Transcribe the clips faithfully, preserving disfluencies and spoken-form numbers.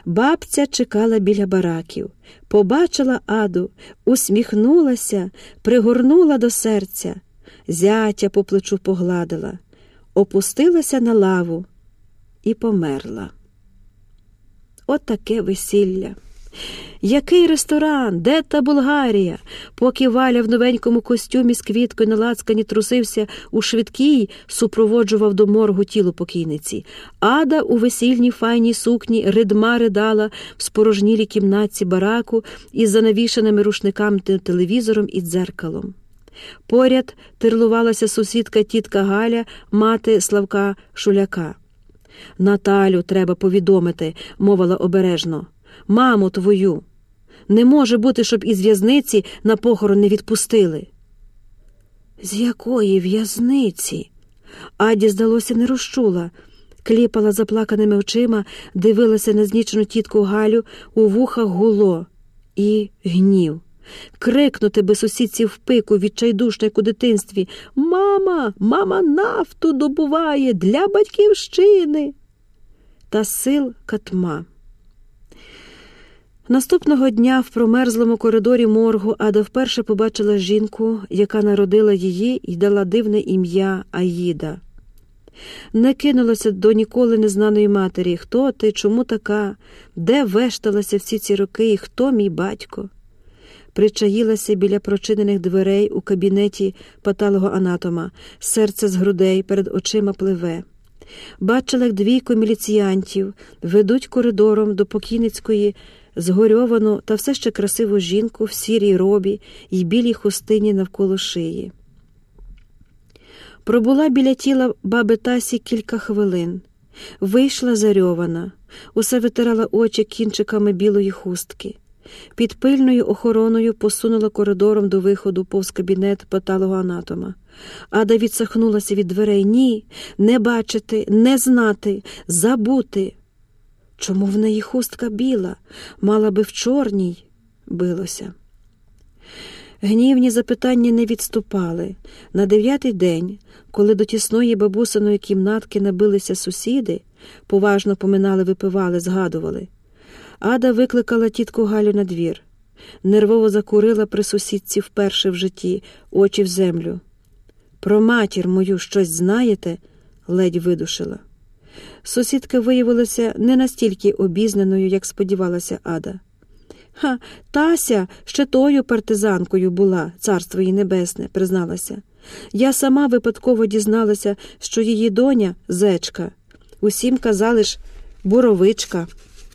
Бабця чекала біля бараків. Побачила Аду, усміхнулася, пригорнула до серця. Зятя по плечу погладила, опустилася на лаву і померла. От таке весілля. Який ресторан? Де та Болгарія? Поки Валя в новенькому костюмі з квіткою на лацкані трусився у швидкій, супроводжував до моргу тіло покійниці. Ада у весільній файній сукні ридма ридала в спорожнілій кімнатці бараку із занавішаними рушниками, телевізором і дзеркалом. Поряд тирлувалася сусідка тітка Галя, мати Славка Шуляка. «Наталю треба повідомити», – мовила обережно. «Маму твою. Не може бути, щоб із в'язниці на похорон не відпустили». «З якої в'язниці?» Аді, здалося, не розчула. Кліпала заплаканими очима, дивилася на знічену тітку Галю, у вухах гуло. І гнів. Крикнути би сусідці в пику, відчайдушно, як у дитинстві: «Мама! Мама нафту добуває для батьківщини!» Та сил катма. Наступного дня в промерзлому коридорі моргу Ада вперше побачила жінку, яка народила її і дала дивне ім'я Аїда. Не кинулася до ніколи незнаної матері: «Хто ти? Чому така? Де вешталася всі ці роки? І хто мій батько?» Причаїлася біля прочинених дверей у кабінеті патологоанатома. Серце з грудей перед очима пливе. Бачила, як двійко міліціянтів ведуть коридором до покійницької згорьовану та все ще красиву жінку в сірій робі й білій хустині навколо шиї. Пробула біля тіла баби Тасі кілька хвилин. Вийшла зарьована, усе витирала очі кінчиками білої хустки. Під пильною охороною посунула коридором до виходу повз кабінет патологоанатома. Ада відсахнулася від дверей. Ні, не бачити, не знати, забути. Чому в неї хустка біла? Мала би в чорній, билося. Гнівні запитання не відступали. На дев'ятий день, коли до тісної бабусиної кімнатки набилися сусіди, поважно поминали, випивали, згадували, Ада викликала тітку Галю на двір. Нервово закурила при сусідці вперше в житті, очі в землю. «Про матір мою щось знаєте?» – ледь видушила. Сусідка виявилася не настільки обізнаною, як сподівалася Ада. «Ха, Тася ще тою партизанкою була, царство їй небесне», – призналася. «Я сама випадково дізналася, що її доня – зечка. Усім казали ж Буровичка».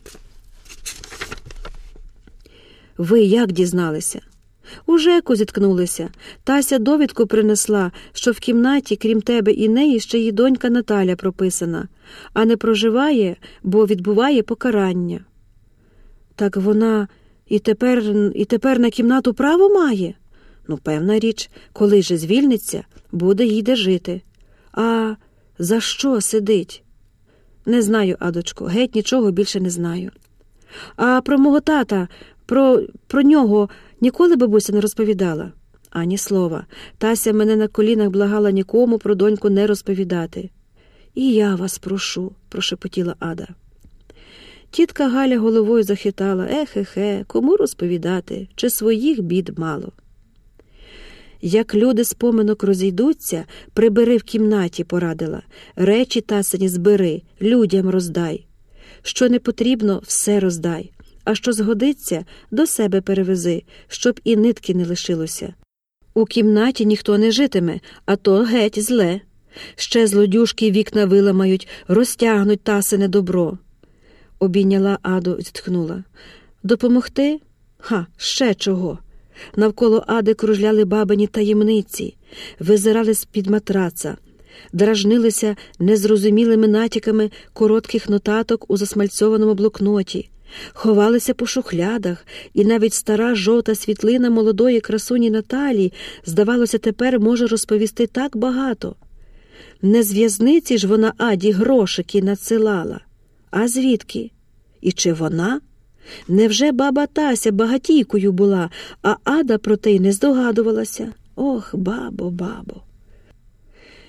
«Ви як дізналися?» «У ЖЕКу зіткнулися. Тася довідку принесла, що в кімнаті, крім тебе і неї, ще її донька Наталя прописана, а не проживає, бо відбуває покарання». «Так вона і тепер, і тепер на кімнату право має?» «Ну, певна річ, коли же звільниться, буде їй де жити». «А за що сидить?» «Не знаю, Адочко, геть нічого більше не знаю». «А про мого тата, про, про нього ніколи бабуся не розповідала?» «Ані слова. Тася мене на колінах благала нікому про доньку не розповідати». «І я вас прошу», – прошепотіла Ада. Тітка Галя головою захитала: «Ехе-хе, кому розповідати, чи своїх бід мало?» «Як люди з поминок розійдуться, прибери в кімнаті», – порадила. «Речі Тасині збери, людям роздай. Що не потрібно, все роздай. А що згодиться, до себе перевези, щоб і нитки не лишилося. У кімнаті ніхто не житиме, а то геть зле. Ще злодюжки вікна виламають, розтягнуть Тасине добро». Обійняла Аду, зітхнула. «Допомогти? Ха, ще чого!» Навколо Ади кружляли бабині таємниці, визирали з-під матраца, дражнилися незрозумілими натяками коротких нотаток у засмальцьованому блокноті, ховалися по шухлядах, і навіть стара жовта світлина молодої красуні Наталі, здавалося, тепер може розповісти так багато. Не з в'язниці ж вона Аді грошики надсилала. А звідки? І чи вона? Невже баба Тася багатійкою була, а Ада про те й не здогадувалася? Ох, бабо, бабо!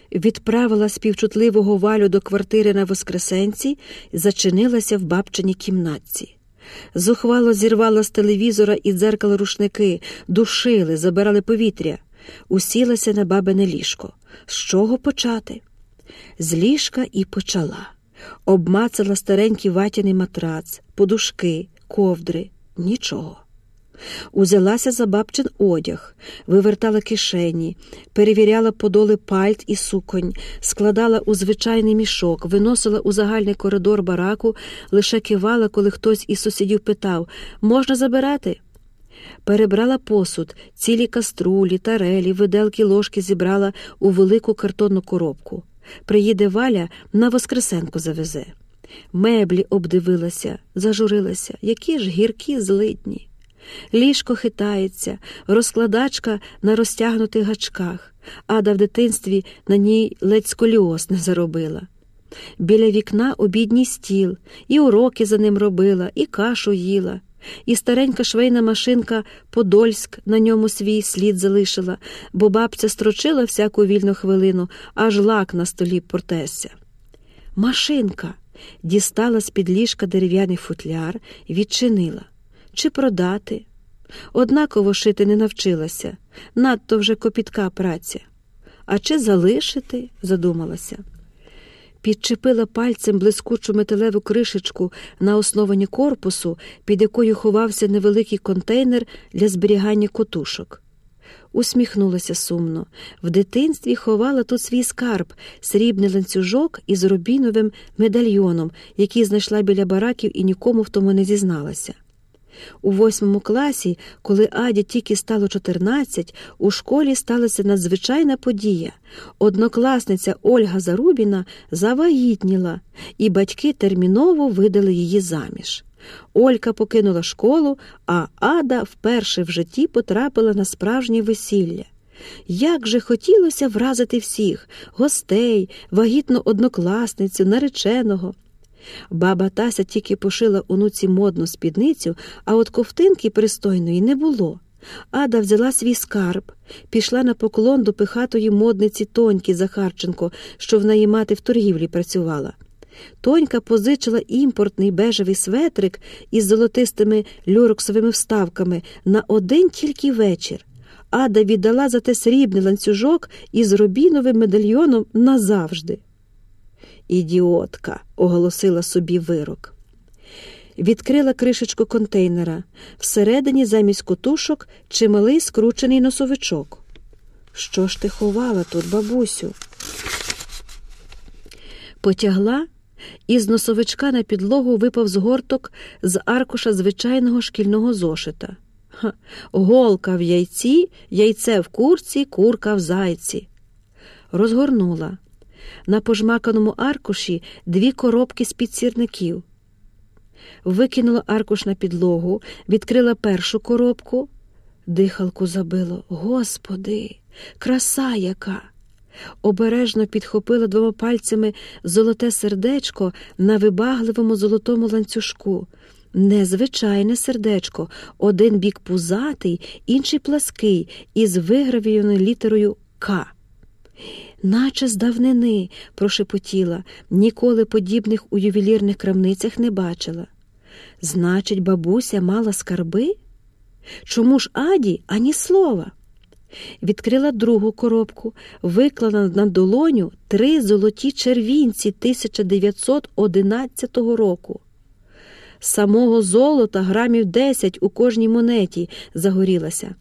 відправила співчутливого Валю до квартири на Воскресенці і зачинилася в бабчиній кімнатці. Зухвало зірвала з телевізора і дзеркала рушники, душили, забирали повітря. Усілася на бабине ліжко. З чого почати? З ліжка і почала. Обмацала старенький ватяний матрац, подушки, ковдри. Нічого. Узялася за бабчин одяг, вивертала кишені, перевіряла подоли пальт і суконь, складала у звичайний мішок, виносила у загальний коридор бараку, лише кивала, коли хтось із сусідів питав: «Можна забирати?» Перебрала посуд, цілі каструлі, тарелі, виделки, ложки зібрала у велику картонну коробку. Приїде Валя, на Воскресенку завезе. Меблі обдивилася, зажурилася. Які ж гіркі злидні. Ліжко хитається, розкладачка на розтягнутих гачках. Ада в дитинстві на ній ледь сколіоз не заробила. Біля вікна обідній стіл, і уроки за ним робила, і кашу їла. І старенька швейна машинка «Подольськ» на ньому свій слід залишила, бо бабця строчила всяку вільну хвилину, аж лак на столі портерся. Машинка! Дістала з-під ліжка дерев'яний футляр, відчинила. Чи продати? Однаково шити не навчилася, надто вже копітка праця. А чи залишити? Задумалася. Підчепила пальцем блискучу металеву кришечку на основанні корпусу, під якою ховався невеликий контейнер для зберігання котушок. Усміхнулася сумно. В дитинстві ховала тут свій скарб – срібний ланцюжок із рубіновим медальйоном, який знайшла біля бараків і нікому в тому не зізналася. У восьмому класі, коли Аді тільки стало чотирнадцять, у школі сталася надзвичайна подія. Однокласниця Ольга Зарубіна завагітніла, і батьки терміново видали її заміж. Олька покинула школу, а Ада вперше в житті потрапила на справжнє весілля. Як же хотілося вразити всіх – гостей, вагітну однокласницю, нареченого. Баба Тася тільки пошила онуці модну спідницю, а от ковтинки пристойної не було. Ада взяла свій скарб, пішла на поклон до пихатої модниці Тоньки Захарченко, що в неї мати в торгівлі працювала. Тонька позичила імпортний бежевий светрик із золотистими люрексовими вставками на один тільки вечір. Ада віддала за те срібний ланцюжок із рубіновим медальйоном назавжди. «Ідіотка!» – оголосила собі вирок. Відкрила кришечку контейнера. Всередині замість котушок чималий скручений носовичок. «Що ж ти ховала тут, бабусю?» Потягла, і з носовичка на підлогу випав згорток з аркуша звичайного шкільного зошита. Ха, голка в яйці, яйце в курці, курка в зайці. Розгорнула. На пожмаканому аркуші дві коробки з-під сірників. Викинула аркуш на підлогу, відкрила першу коробку. Дихалку забило. Господи, краса яка! Обережно підхопила двома пальцями золоте сердечко на вибагливому золотому ланцюжку. Незвичайне сердечко, один бік пузатий, інший плаский, із вигравійною літерою «К». «Наче з давнини», – прошепотіла, ніколи подібних у ювелірних крамницях не бачила. «Значить, бабуся мала скарби? Чому ж Аді ані слова?» Відкрила другу коробку, виклала на долоню три золоті червінці тисяча дев'ятсот одинадцятого року. «Самого золота грамів десять у кожній монеті», – загорілася.